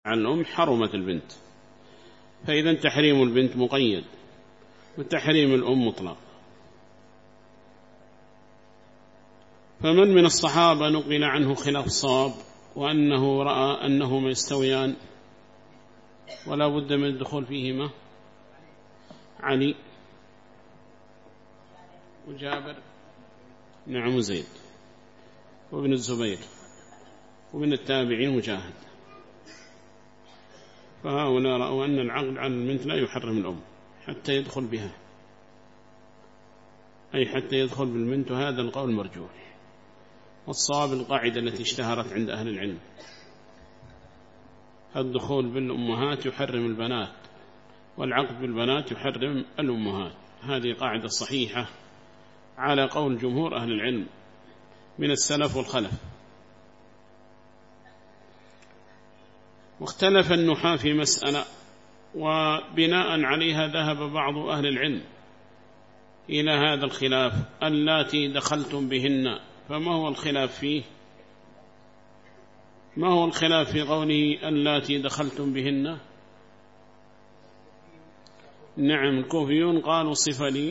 عن الأم حرمت البنت، فإذا تحريم البنت مقيد وتحريم الأم مطلق. فمن من الصحابة نقل عنه خلاف الصواب وأنه رأى أنهما يستويان ولا بد من الدخول فيهما؟ علي وجابر نعم وزيد وابن الزبير ومن التابعين مجاهد، فهؤلاء رأوا أن العقد على البنت لا يحرم الأم حتى يدخل بها، أي حتى يدخل بالبنت، وهذا القول مرجوح. والصواب القاعدة التي اشتهرت عند أهل العلم: الدخول بالأمهات يحرم البنات، والعقد بالبنات يحرم الأمهات. هذه قاعدة صحيحة على قول جمهور أهل العلم من السلف والخلف. واختلف النحاة في مسألة، وبناء عليها ذهب بعض أهل العلم إلى هذا الخلاف: اللاتي دخلتم بهن. فما هو الخلاف فيه؟ ما هو الخلاف في قوله اللاتي دخلتم بهن؟ نعم، الكوفيون قالوا صفة لي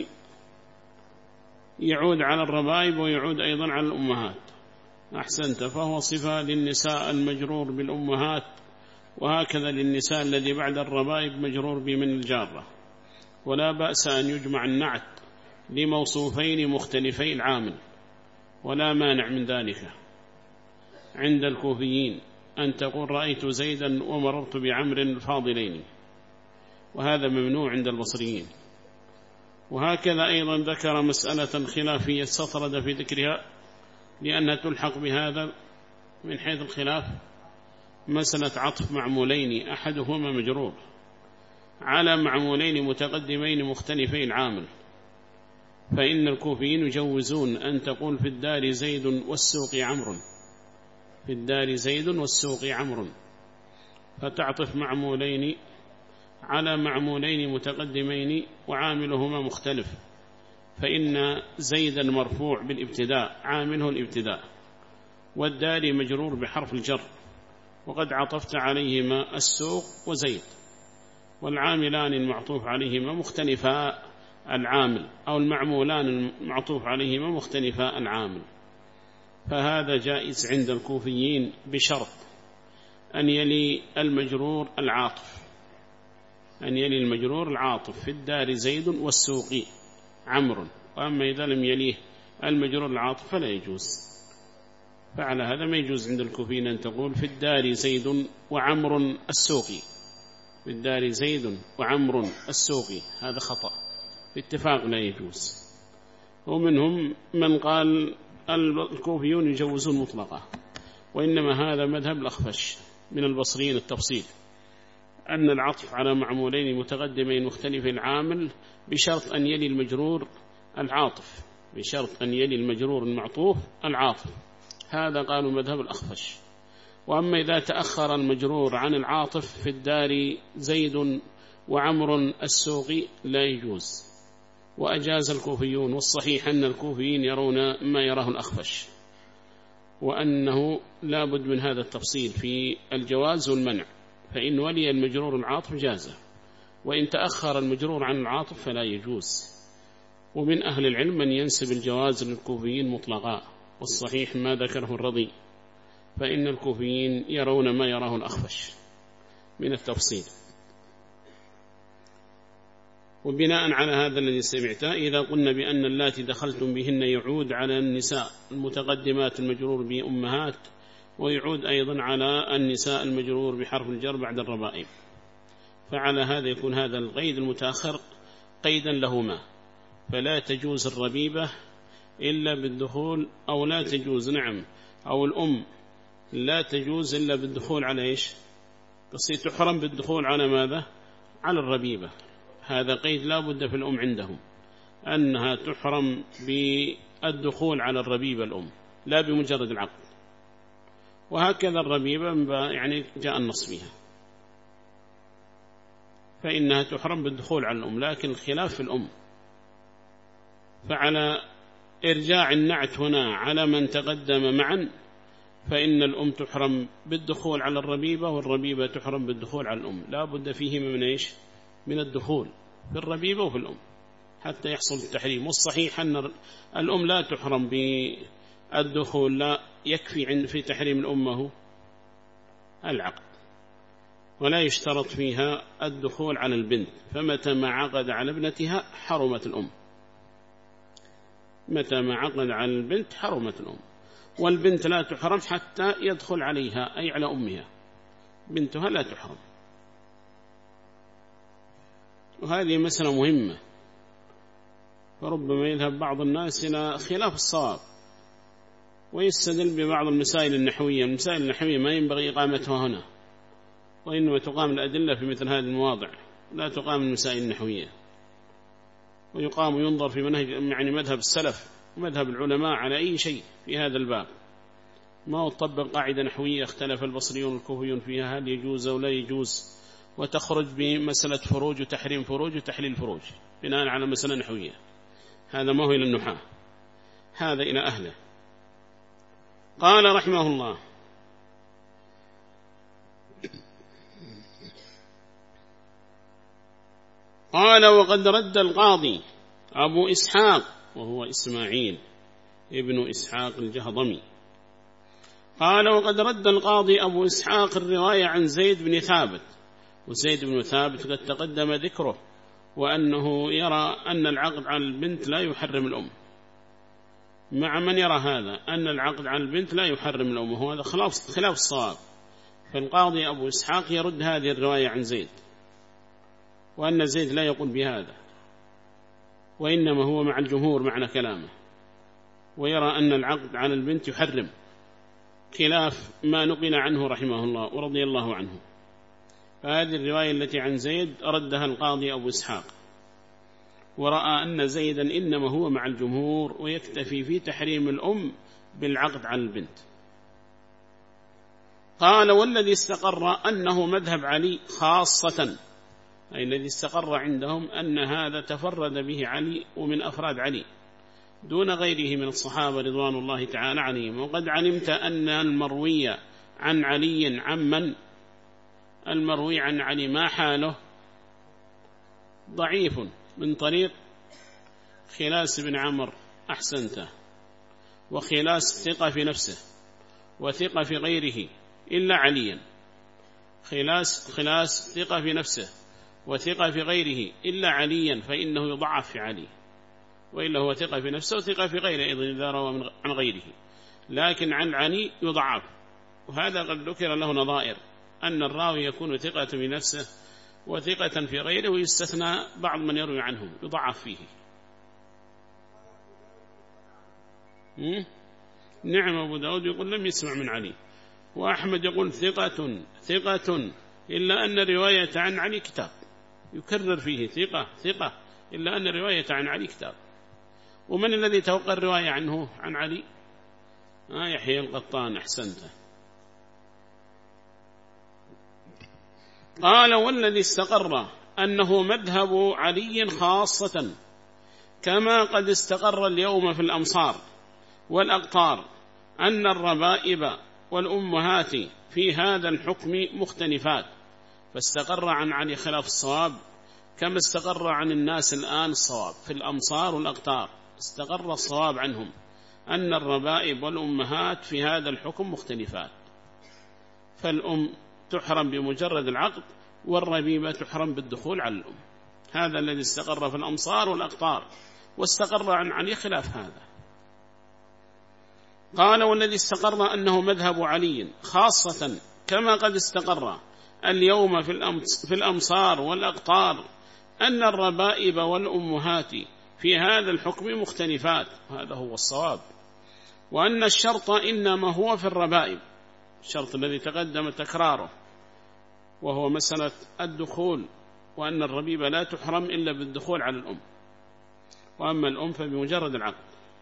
يعود على الربائب ويعود أيضا على الأمهات. أحسنت، فهو صفة للنساء المجرور بالأمهات، وهكذا للنساء الذي بعد الربائب مجرور بمن الجارة. ولا بأس أن يجمع النعت لموصوفين مختلفي العامل، ولا مانع من ذلك عند الكوفيين أن تقول رأيت زيدا ومررت بعمر الفاضلين، وهذا ممنوع عند البصريين. وهكذا أيضا ذكر مسألة خلافية استطرد في ذكرها لأنها تلحق بهذا من حيث الخلاف: مسألة عطف معمولين أحدهما مجرور على معمولين متقدمين مختلفين العامل. فإن الكوفيين يجوزون أن تقول في الدار زيد والسوق عمرو، في الدار زيد والسوق عمرو، فتعطف معمولين على معمولين متقدمين وعاملهما مختلف، فإن زيدا مرفوع بالابتداء عامله الابتداء، والدار مجرور بحرف الجر، وقد عطفت عليهما السوق وزيد، والعاملان المعطوف عليهما مختلفا العامل، أو المعمولان المعطوف عليهما مختلفا العامل. فهذا جائز عند الكوفيين بشرط أن يلي المجرور العاطف، أن يلي المجرور العاطف في الدار زيد والسوق عمرو. وأما إذا لم يليه المجرور العاطف فلا يجوز. فعلى هذا ما يجوز عند الكوفيين أن تقول في الدار زيد وعمر السوقي، في الدار زيد وعمر السوقي، هذا خطأ باتفاق لا يجوز. ومنهم من قال الكوفيون يجوزون مطلقة، وإنما هذا مذهب الأخفش من البصريين التفصيل، أن العطف على معمولين متقدمين مختلف العامل بشرط أن يلي المجرور العاطف، بشرط أن يلي المجرور المعطوف العاطف. هذا قالوا مذهب الأخفش. وأما إذا تأخر المجرور عن العاطف في الدار زيد وعمر السوقي لا يجوز. وأجاز الكوفيون، والصحيح أن الكوفيين يرون ما يراه الأخفش، وأنه لا بد من هذا التفصيل في الجواز والمنع، فإن ولي المجرور العاطف جازه، وإن تأخر المجرور عن العاطف فلا يجوز. ومن أهل العلم من ينسب الجواز للكوفيين مطلقا، والصحيح ما ذكره الرضي، فإن الكوفيين يرون ما يراه الأخفش من التفصيل. وبناء على هذا الذي سمعته، إذا قلنا بأن اللاتي دخلتم بهن يعود على النساء المتقدمات المجرور بأمهات، ويعود أيضا على النساء المجرور بحرف الجر بعد الربائب، فعلى هذا يكون هذا القيد المتأخر قيدا لهما، فلا تجوز الربيبة إلا بالدخول، أو لا تجوز أو الأم لا تجوز إلا بالدخول على إيش؟ تصير تحرم بالدخول على ماذا؟ على الربيبة. هذا قيد لا بد في الأم عندهم، أنها تحرم بالدخول على الربيبة الأم، لا بمجرد العقد. وهكذا الربيبة يعني جاء النص فيها، فإنها تحرم بالدخول على الأم، لكن الخلاف في الأم. فعلى إرجاع النعت هنا على من تقدم معا، فإن الأم تحرم بالدخول على الربيبة، والربيبة تحرم بالدخول على الأم. لا بد فيهما من إيش؟ من الدخول في الربيبة وفي الأم حتى يحصل التحريم. والصحيح أن الأم لا تحرم بالدخول، لا يكفي في تحريم الأمه العقد، ولا يشترط فيها الدخول على البنت. فمتى ما عقد على ابنتها حرمت الأم، متى ما عقد على البنت حرمت الأم. والبنت لا تحرم حتى يدخل عليها، أي على أمها، بنتها لا تحرم. وهذه مسألة مهمة، فربما يذهب بعض الناس إلى خلاف الصواب ويستدل ببعض المسائل النحوية. المسائل النحوية ما ينبغي إقامتها هنا، وإنما تقام الأدلة في مثل هذه المواضع، لا تقام المسائل النحوية. ويقام وينظر في منهج يعني مذهب السلف ومذهب العلماء على أي شيء في هذا الباب، ما هو تطبق قاعدة نحوية اختلف البصريون والكوفيون فيها هل يجوز أو لا يجوز، وتخرج بمسألة فروج وتحريم فروج وتحليل فروج بناء على مسألة نحوية. هذا ما هو إلى النحاة، هذا إلى أهله. قال رحمه الله: قال وقد رد القاضي أبو إسحاق، وهو إسماعيل ابن إسحاق الجهضمي، قال وقد رد القاضي أبو إسحاق الرواية عن زيد بن ثابت. وزيد بن ثابت قد تقدم ذكره، وأنه يرى أن العقد على البنت لا يحرم الأم، مع من يرى هذا أن العقد على البنت لا يحرم الأم، وهذا خلاف الصواب. فالقاضي أبو إسحاق يرد هذه الرواية عن زيد، وأن زيد لا يقول بهذا، وإنما هو مع الجمهور معنى كلامه، ويرى أن العقد على البنت يحرم، خلاف ما نقل عنه رحمه الله ورضي الله عنه. فهذه الرواية التي عن زيد ردها القاضي أبو إسحاق، ورأى أن زيدا إنما هو مع الجمهور ويكتفي في تحريم الأم بالعقد على البنت. قال والذي استقر أنه مذهب علي خاصة، أي الذي استقر عندهم أن هذا تفرد به علي ومن أفراد علي دون غيره من الصحابة رضوان الله تعالى عليهم. وقد علمت أن المروي عن علي عمن المروي عن علي ما حاله ضعيف من طريق خلاس بن عمر، أحسنته، وخلاس ثقة في نفسه وثقة في غيره إلا عليا، خلاس ثقة في نفسه وثقة في غيره إلا عليا، فإنه يضعف في علي، وإلا هو ثقة في نفسه وثقة في غيره أيضا إذا روى عن غيره، لكن عن علي يضعف. وهذا قد ذكر له نظائر، أن الراوي يكون ثقة في نفسه وثقة في غيره، ويستثنى بعض من يروي عنه يضعف فيه. نعم، أبو داود يقول لم يسمع من علي، وأحمد يقول ثقة إلا أن رواية عن علي كتاب، يكرر فيه ثقة إلا أن رواية عن علي كتاب. ومن الذي توقع الرواية عنه عن علي؟ يحيى القطان، أحسنته. قال والذي استقر أنه مذهب علي خاصة، كما قد استقر اليوم في الأمصار والأقطار أن الربائب والأمهات في هذا الحكم مختلفات. فاستقر عن علي خلاف الصواب، كما استقر عن الناس الآن الصواب في الأمصار والأقطار، استقر الصواب عنهم أن الربائب والأمهات في هذا الحكم مختلفات، فالأم تحرم بمجرد العقد، والربيبة تحرم بالدخول على الأم. هذا الذي استقر في الأمصار والأقطار، واستقر عن علي خلاف هذا. قال والذي استقر أنه مذهب علي خاصة، كما قد استقر اليوم في الأمصار والأقطار أن الربائب والأمهات في هذا الحكم مختلفات، هذا هو الصواب. وأن الشرط إنما هو في الربائب، الشرط الذي تقدم تكراره، وهو مسألة الدخول، وأن الربيبة لا تحرم إلا بالدخول على الأم، وأما الأم فبمجرد العقد.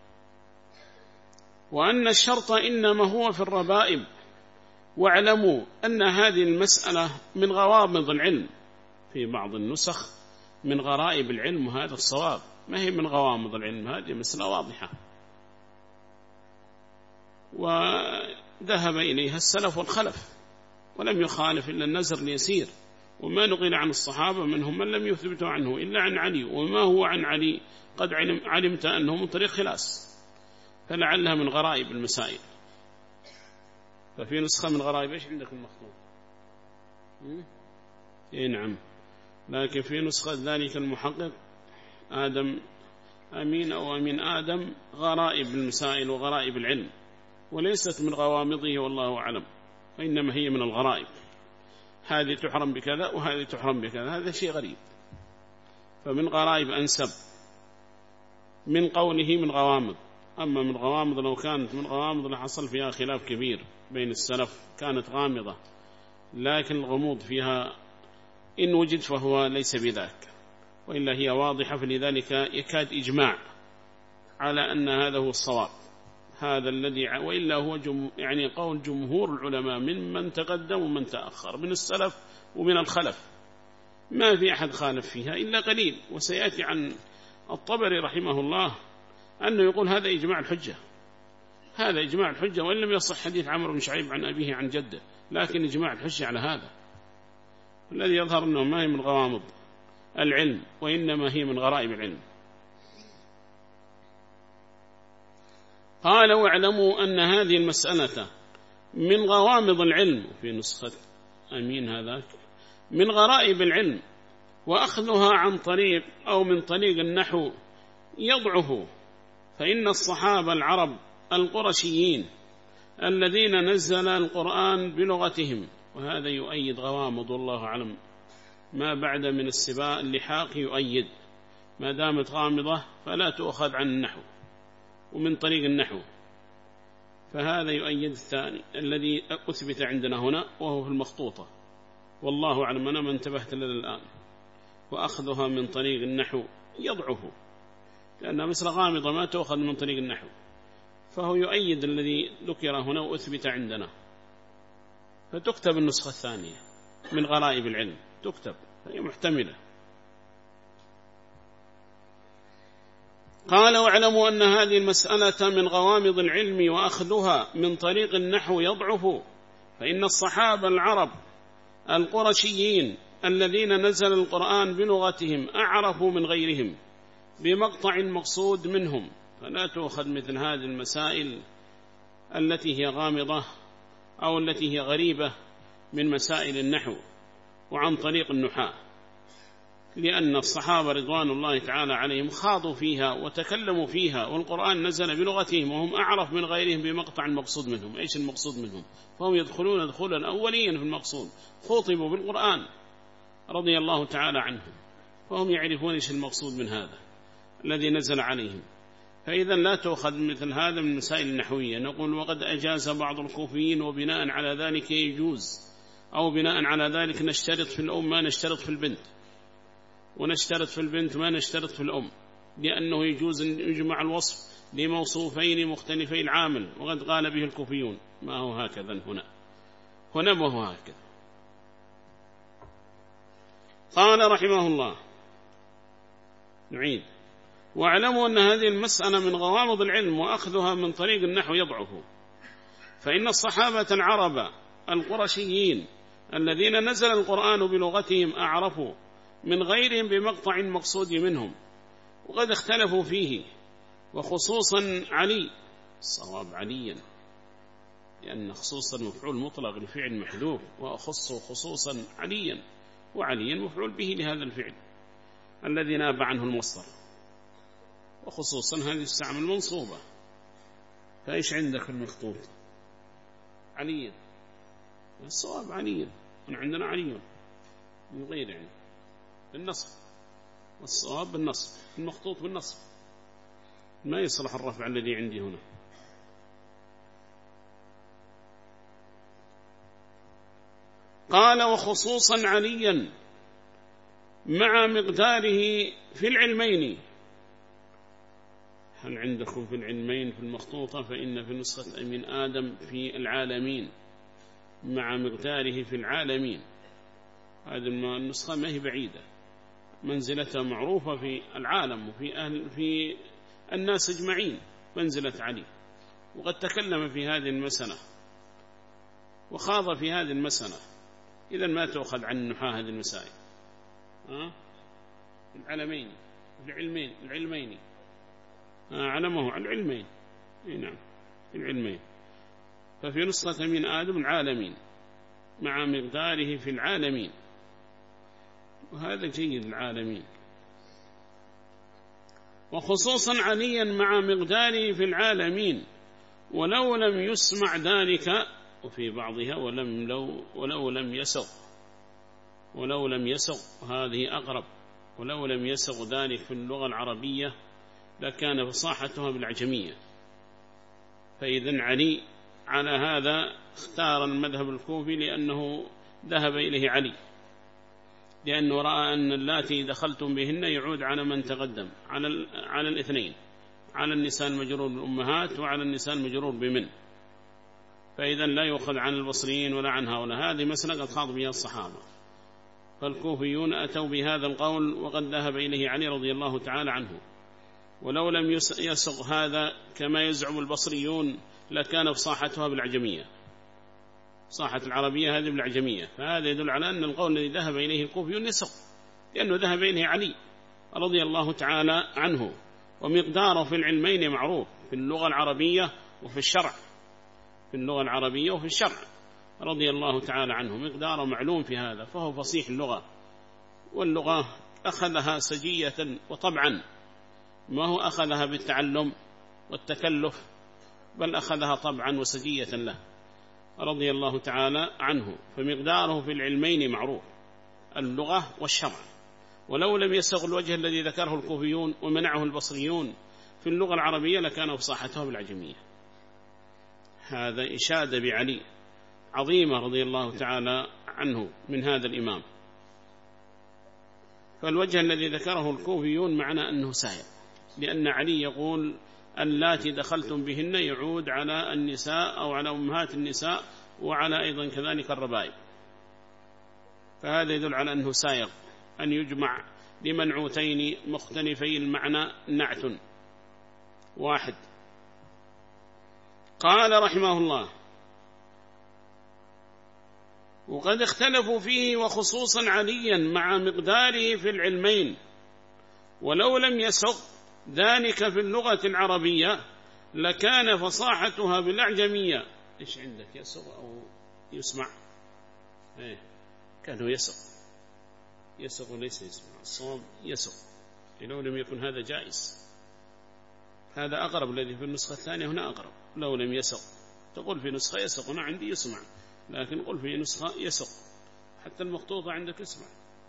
وأن الشرط إنما هو في الربائب. واعلموا أن هذه المسألة من غوامض العلم، في بعض النسخ من غرائب العلم، وهذا الصواب، ما هي من غوامض العلم، هذه مسألة واضحة. ذهب إليها السلف والخلف ولم يخالف إلا النزر اليسير. وما نقل عن الصحابة منهم من لم يثبتوا عنه إلا عن علي، وما هو عن علي قد علمت أنه من طريق خلاص، فلعلها من غرائب المسائل. ففي نسخة من غرائب إيش عندك المخطوط؟ إيه نعم، لكن في نسخة ذلك المحقق آدم أمين أو أمين آدم غرائب المسائل وغرائب العلم، وليست من غوامضه والله أعلم، وإنما هي من الغرائب، هذه تحرم بكذا وهذه تحرم بكذا، هذا شيء غريب. فمن غرائب أنسب من قوله من غوامض. أما من غوامض لو كانت من غوامض لحصل فيها خلاف كبير بين السلف، كانت غامضة لكن الغموض فيها إن وجد فهو ليس بذاك، وإلا هي واضحة، فلذلك يكاد إجماع على أن هذا هو الصواب، هذا الذي وإلا هو يعني قول جمهور العلماء من تقدم ومن تأخر من السلف ومن الخلف، ما في أحد خالف فيها إلا قليل. وسيأتي عن الطبري رحمه الله أنه يقول هذا إجماع الحجة، هذا إجماع الحجة، وإن لم يصح حديث عمرو بن شعيب عن أبيه عن جده، لكن إجماع الحجة على هذا. الذي يظهر أنه ما هي من غوامض العلم وإنما هي من غرائب العلم. قال واعلموا أن هذه المسألة من غوامض العلم، في نسخة أمين هذاك من غرائب العلم، وأخذها عن طريق أو من طريق النحو يضعف، فإن الصحابة العرب القرشيين الذين نزل القرآن بلغتهم، وهذا يؤيد غوامض والله أعلم، ما بعد من السباء اللحاق يؤيد، ما دامت غامضة فلا تؤخذ عن النحو ومن طريق النحو، فهذا يؤيد الثاني الذي أثبت عندنا هنا وهو في المخطوطة، والله أعلم، أنا ما انتبهت لنا الآن. وأخذها من طريق النحو يضعف، لأنها مثل غامضة ما تؤخذ من طريق النحو، فهو يؤيد الذي ذكر هنا وأثبت عندنا، فتكتب النسخة الثانية من غرائب العلم، تكتب، فهي محتملة. قال واعلموا أن هذه المسألة من غوامض العلم، وأخذها من طريق النحو يضعف، فإن الصحابة العرب القرشيين الذين نزل القرآن بلغتهم أعرفوا من غيرهم بمقطع مقصود منهم، فلا تؤخذ مثل هذه المسائل التي هي غامضة أو التي هي غريبة من مسائل النحو وعن طريق النحاة، لأن الصحابة رضوان الله تعالى عليهم خاضوا فيها وتكلموا فيها، والقرآن نزل بلغتهم وهم أعرف من غيرهم بمقطع المقصود منهم. إيش المقصود منهم؟ فهم يدخلون دخولا أوليا في المقصود، خطبوا بالقرآن رضي الله تعالى عنهم، فهم يعرفون إيش المقصود من هذا الذي نزل عليهم. فإذا لا تأخذ مثل هذا من المسائل النحوية. نقول وقد أجاز بعض الكوفيين، وبناء على ذلك يجوز، أو بناء على ذلك نشترط في الأم ما نشترط في البنت، ونشترط في البنت ما نشترط في الأم، لأنه يجوز أن يجمع الوصف لموصوفين مختلفي العامل، وقد قال به الكوفيون. ما هو هكذا هنا ما هو هكذا. قال رحمه الله، نعيد: واعلموا أن هذه المسألة من غوامض العلم، وأخذها من طريق النحو يضعف، فإن الصحابة العرب القرشيين الذين نزل القرآن بلغتهم أعرفوا من غيرهم بمقطع مقصود منهم، وقد اختلفوا فيه، وخصوصا علي، الصواب عليا، لأن خصوصا مفعول مطلق لفعل محذوف، وأخص خصوصا عليا، وعليا مفعول به لهذا الفعل الذي ناب عنه المصدر، وخصوصا هذه الساعة المنصوبة. فإيش عندك في المخطوط؟ عليا، الصواب عليا، عندنا علي من غير يعني بالنصب، والصواب بالنصب، المخطوط بالنصب، ما يصلح الرفع الذي عندي هنا. قال: وخصوصا عليا مع مقداره في العلمين. هل عندكم في العلمين في المخطوطة؟ فإن في نسخة أمين آدم في العالمين مع مقداره في العالمين. هذه النسخة ما هي بعيدة، منزلتها معروفة في العالم وفي الناس اجمعين، منزلة علي، وقد تكلم في هذه المسألة وخاض في هذه المسألة. إذن ما تؤخذ عن النحاة هذه المسائل. العلمين العلمين علمه على العلمين. نعم العلمين. ففي نسخة من آدم العالمين مع مقداره في العالمين، وهذا جيد العالمين. وخصوصا عليا مع مقداره في العالمين ولو لم يسمع ذلك، وفي بعضها ولو لم يسغ هذه أقرب، ولو لم يسغ ذلك في اللغة العربية لكان فصاحتها بالعجمية. فإذن علي على هذا اختار المذهب الكوفي لأنه ذهب إليه علي، لأنه رأى أن اللاتي دخلتم بهن يعود على من تقدم، على الاثنين، على النساء المجرور بالأمهات وعلى النساء المجرور بمن. فإذا لا يؤخذ عن البصريين ولا عن هؤلاء. هذه مسألة قد خاض بها الصحابة، فالكوفيون أتوا بهذا القول وقد ذهب إليه علي رضي الله تعالى عنه. ولو لم يسغ هذا كما يزعم البصريون لكان فصاحتها بالعجمية، صاحة العربية هذه بالعجمية. فهذا يدل على أن القول الذي ذهب إليه الكوفيون يسغ، لأنه ذهب إليه علي رضي الله تعالى عنه. ومقداره في العلمين معروف في اللغة العربية وفي الشرع، في اللغة العربية وفي الشرع رضي الله تعالى عنه، مقداره معلوم في هذا. فهو فصيح اللغة، واللغة أخذها سجية وطبعا، ما هو أخذها بالتعلم والتكلف، بل أخذها طبعا وسجية له رضي الله تعالى عنه. فمقداره في العلمين معروف، اللغة والشرع. ولو لم يسغ الوجه الذي ذكره الكوفيون ومنعه البصريون في اللغة العربية لكان فصاحتها بالعجمية. هذا إشادة بعلي عظيمة رضي الله تعالى عنه من هذا الإمام. فالوجه الذي ذكره الكوفيون معنى أنه سائر، لأن علي يقول اللاتي دخلتم بهن يعود على النساء أو على أمهات النساء وعلى أيضا كذلك الربائب. فهذا يدل على أنه سائر أن يجمع لمنعوتين مختلفي المعنى نعت واحد. قال رحمه الله: وقد اختلفوا فيه وخصوصا عليا مع مقداره في العلمين ولو لم يسغ ذلك في اللغة العربية لكان فصاحتها بالأعجمية. إيش عندك، يسغ أو يسمع؟ كانوا يسغ وليس يسمع، الصواب يسغ، لو لم يكن هذا جائز. هذا أقرب، الذي في النسخة الثانية هنا أقرب. لو لم يسغ تقول في نسخة يسغ، هنا عندي يسمع، لكن قل في نسخة يسغ، حتى المخطوطة عندك يسمع.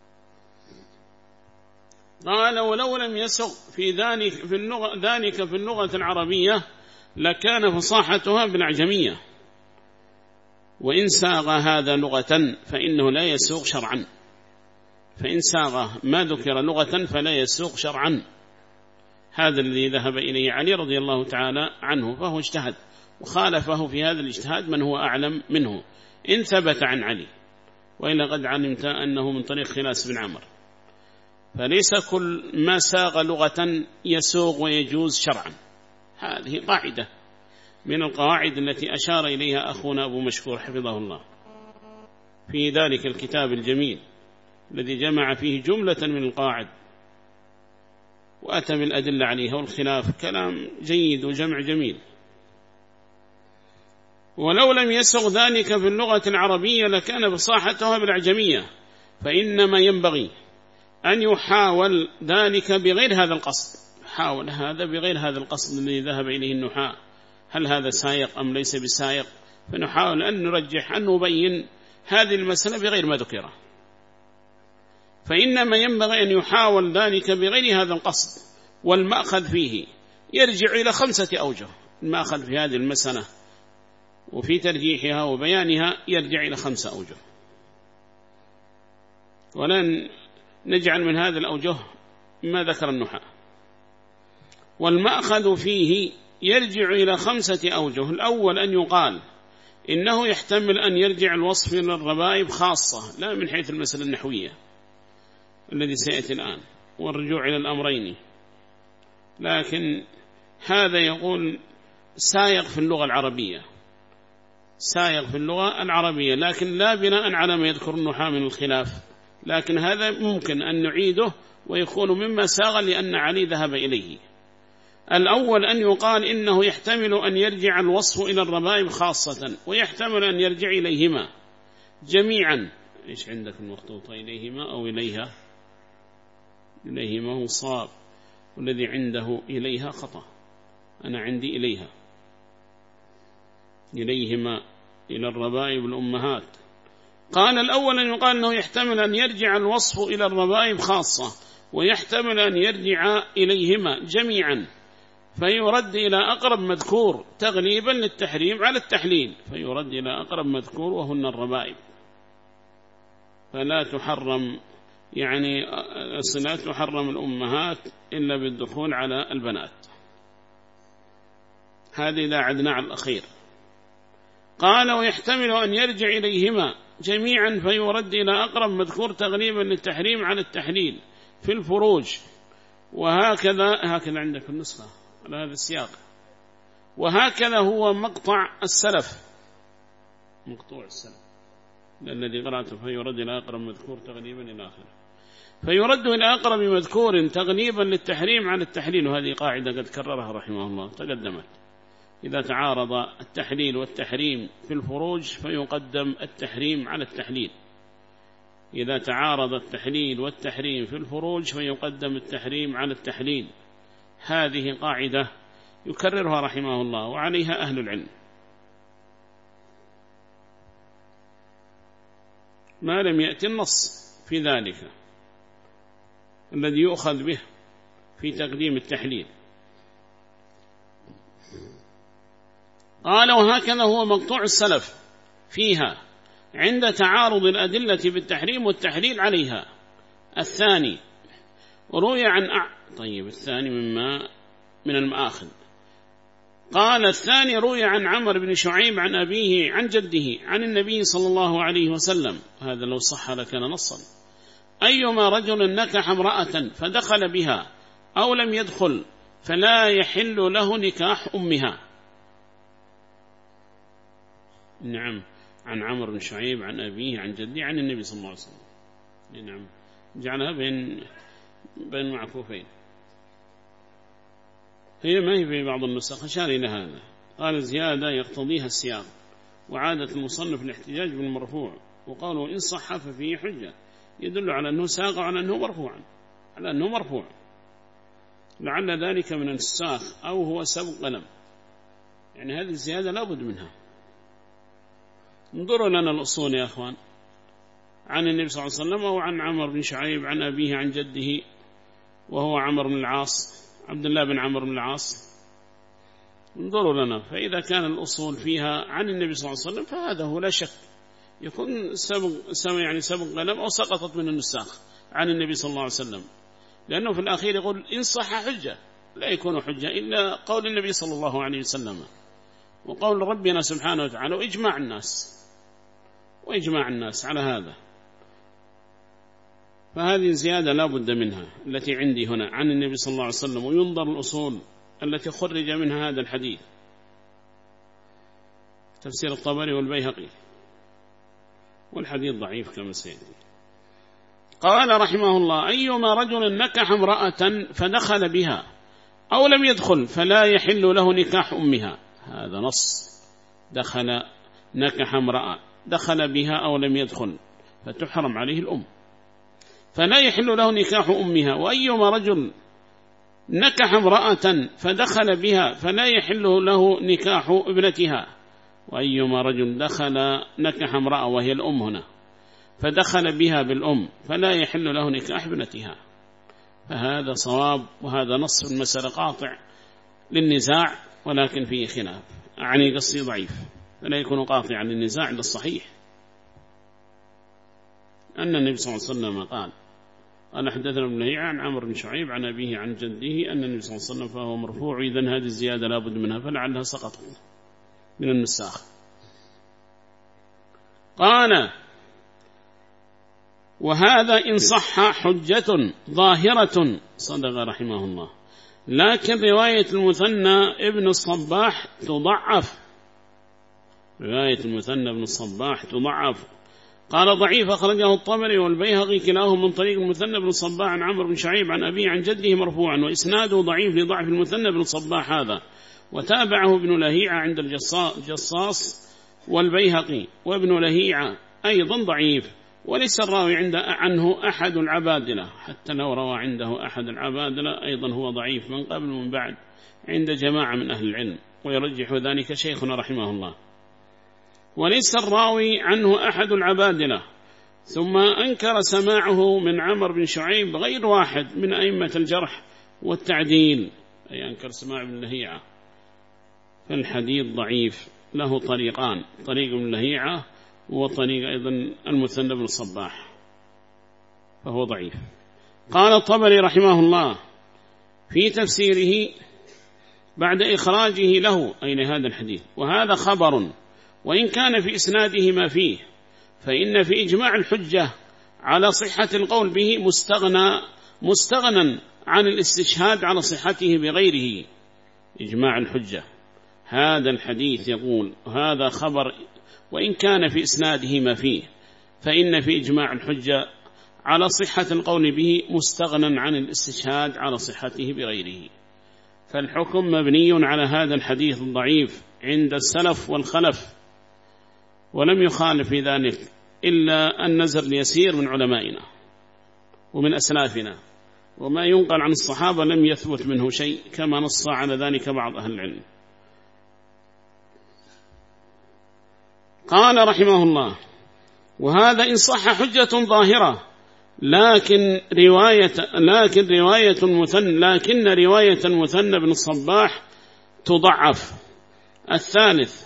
قال: ولو لم يسغ في ذلك في اللغة العربية لكان فصاحتها بالأعجمية. وإن ساغ هذا لغة فإنه لا يسوغ شرعا. فإن ساغ ما ذكر لغة فلا يسوغ شرعا. هذا الذي ذهب إليه علي رضي الله تعالى عنه، فهو اجتهد وخالفه في هذا الاجتهاد من هو أعلم منه إن ثبت عن علي، وإلا قد علمت أنه من طريق خلاس بن عمر. فليس كل ما ساغ لغة يسوغ ويجوز شرعا. هذه قاعدة من القواعد التي أشار إليها أخونا أبو مشكور حفظه الله في ذلك الكتاب الجميل الذي جمع فيه جملة من القواعد وأتى بالأدلة عليها والخلاف. كلام جيد وجمع جميل. ولو لم يسغ ذلك في اللغة العربية لكان فصاحتها بالأعجمية، فإنما ينبغي أن يحاول ذلك بغير هذا القصد. حاول هذا بغير هذا القصد الذي ذهب إليه النحاة، هل هذا سائق أم ليس بسائق؟ فنحاول أن نرجح، أن نبين هذه المسألة بغير ما ذكره. فإنما ينبغي أن يحاول ذلك بغير هذا القصد. والمأخذ فيه يرجع إلى 5 أوجه. المأخذ في هذه المسألة وفي ترجيحها وبيانها يرجع إلى 5 أوجه، ولن نجعل من هذا الأوجه ما ذكر النحاة. والمأخذ فيه يرجع إلى 5 أوجه. الأول أن يقال إنه يحتمل أن يرجع الوصف إلى الربائب خاصة، لا من حيث المسألة النحوية الذي سيأتي الآن، والرجوع إلى الأمرين. لكن هذا يقول سائق في اللغة العربية، سائغ في اللغة العربية، لكن لا بناء على ما يذكر النحاة من الخلاف، لكن هذا ممكن أن نعيده ويكون مما ساغ لأن علي ذهب إليه. الأول أن يقال إنه يحتمل أن يرجع الوصف إلى الربائب خاصة، ويحتمل أن يرجع إليهما جميعا. إيش عندك المخطوطة؟ إليهما أو إليها؟ إليهما هو صاب، والذي عنده إليها خطأ، أنا عندي إليها. إليهما إلى الربائب الأمهات. قال الأول أن يقال أنه يحتمل أن يرجع الوصف إلى الربائب خاصة، ويحتمل أن يرجع إليهما جميعا، فيرد إلى أقرب مذكور تغليبا للتحريم على التحليل، فيرد إلى أقرب مذكور وهن الربائب، فلا تحرم يعني لا تحرم الأمهات إلا بالدخول على البنات. هذه إذا عدنا على الأخير. قال ويحتمل أن يرجع إليهما جميعا، فيرد إلى أقرب مذكور تغليبا للتحريم على التحليل في الفروج. وهكذا عندك النسخة على هذا السياق. وهكذا هو مقطع السلف، مقطوع السلف الذي قرأته، فيرد إلى أقرب مذكور تغليبا إلى آخره، فيرد إلى أقرب مذكور تغليبا للتحريم على التحليل. وهذه قاعدة قد كررها رحمه الله تقدمت. إذا تعارض التحليل والتحريم في الفروج فيقدم التحريم على التحليل. إذا تعارض التحليل والتحريم في الفروج فيقدم التحريم على التحليل. هذه قاعدة يكررها رحمه الله وعليها أهل العلم، ما لم يأتي النص في ذلك الذي يؤخذ به في تقديم التحليل. قال وهكذا هو مقطوع السلف فيها عند تعارض الأدلة بالتحريم والتحليل عليها. الثاني روي عن طيب الثاني من المآخذ. قال الثاني روي عن عمرو بن شعيب عن أبيه عن جده عن النبي صلى الله عليه وسلم، هذا لو صح لكان نصا: أيما رجل نكح امرأة فدخل بها أو لم يدخل فلا يحل له نكاح أمها. نعم، عن عمرو بن شعيب عن أبيه عن جده عن النبي صلى الله عليه وسلم. نعم، جعلها بين معكوفين، هي ما هي في بعض النسخ أشار إلى هذا. قال زيادة يقتضيها السياق، وعادة المصنف الاحتجاج بالمرفوع، وقالوا إن صح ففيه حجة، يدل على أنه ساق وعلى أنه مرفوعا، على أنه مرفوع، لعل ذلك من النساخ أو هو سبق قلم، يعني هذه الزيادة لا بد منها. انظروا لنا الأصول يا أخوان، عن النبي صلى الله عليه وسلم أو عن عمرو بن شعيب عن أبيه عن جده وهو عمرو بن العاص، عبد الله بن عمرو بن العاص. انظروا لنا، فإذا كان الأصول فيها عن النبي صلى الله عليه وسلم فهذا هو لا شك يكون سبق قلم أو سقطت من النساخ عن النبي صلى الله عليه وسلم، لأنه في الأخير يقول إن صح حجة، لا يكون حجة إلا قول النبي صلى الله عليه وسلم وقول ربنا سبحانه وتعالى وإجماع الناس على هذا. فهذه زيادة لا بد منها التي عندي هنا عن النبي صلى الله عليه وسلم. وينظر الأصول التي خرج منها هذا الحديث، تفسير الطبري والبيهقي، والحديث ضعيف كما سيأتي. قال رحمه الله: أيما رجل نكح امرأة فدخل بها أو لم يدخل فلا يحل له نكاح أمها. هذا نص، نكح امرأة دخل بها أو لم يدخل فتحرم عليه الأم، فلا يحل له نكاح أمها. وأيما رجل نكح امرأة فدخل بها فلا يحل له نكاح ابنتها. وأيما رجل نكح امرأة وهي الأم هنا فدخل بها بالأم فلا يحل له نكاح ابنتها. فهذا صواب، وهذا نص في المسألة قاطع للنزاع، ولكن فيه خلاف، أعني قصدي ضعيف، فلا يكون قاطعا للنزاع للصحيح أن النبي صلى الله عليه وسلم قال حدثنا ابن لهيعة عن عمرو بن شعيب عن أبيه عن جده أن النبي صلى الله عليه وسلم، فهو مرفوع. إذن هذه الزيادة لا بد منها، فلعلها سقطت من النساخ. قال: وهذا إن صح حجة ظاهرة. صدق رحمه الله، لكن رواية المثنى ابن الصباح تضعف، رواية المثنى بن الصباح تضعف. قال ضعيف أخرجه الطبري والبيهقي كلاهما من طريق المثنى بن الصباح عن عمرو بن شعيب عن أبيه عن جده مرفوعا، وإسناده ضعيف لضعف المثنى بن الصباح هذا، وتابعه ابن لهيعة عند الجصاص والبيهقي، وابن لهيعة أيضا ضعيف، وليس الراوي عنه أحد العبادلة، حتى لو روى عنده أحد العبادلة أيضا هو ضعيف من قبل ومن بعد عند جماعة من أهل العلم، ويرجح ذلك شيخنا رحمه الله. وليس الراوي عنه أحد العبادلة. ثم أنكر سماعه من عمرو بن شعيب غير واحد من أئمة الجرح والتعديل، أي أنكر سماع ابن لهيعة. فالحديث ضعيف، له طريقان، طريق ابن لهيعة وطريق أيضا المثنى بن الصباح، فهو ضعيف. قال الطبري رحمه الله في تفسيره بعد إخراجه له أي لهذا الحديث: وهذا خبر وإن كان في إسناده ما فيه، فإن في إجماع الحجة على صحة القول به مستغنى عن الاستشهاد على صحته بغيره. إجماع الحجة، هذا الحديث يقول هذا خبر وإن كان في إسناده ما فيه، فإن في إجماع الحجة على صحة القول به مستغنى عن الاستشهاد على صحته بغيره. فالحكم مبني على هذا الحديث الضعيف عند السلف والخلف، ولم يخالف في ذلك إلا النزر اليسير من علمائنا ومن أسلافنا، وما ينقل عن الصحابة لم يثبت منه شيء، كما نص على ذلك بعض أهل العلم. قال رحمه الله: وهذا إن صح حجة ظاهرة، لكن رواية المثنى بن الصباح تضعف. الثالث،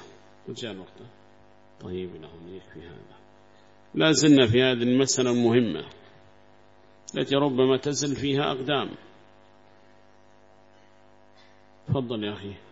طيب لهم يكفي هذا، لا زلنا في هذه المسألة المهمة التي ربما تزل فيها أقدام. تفضل يا أخي.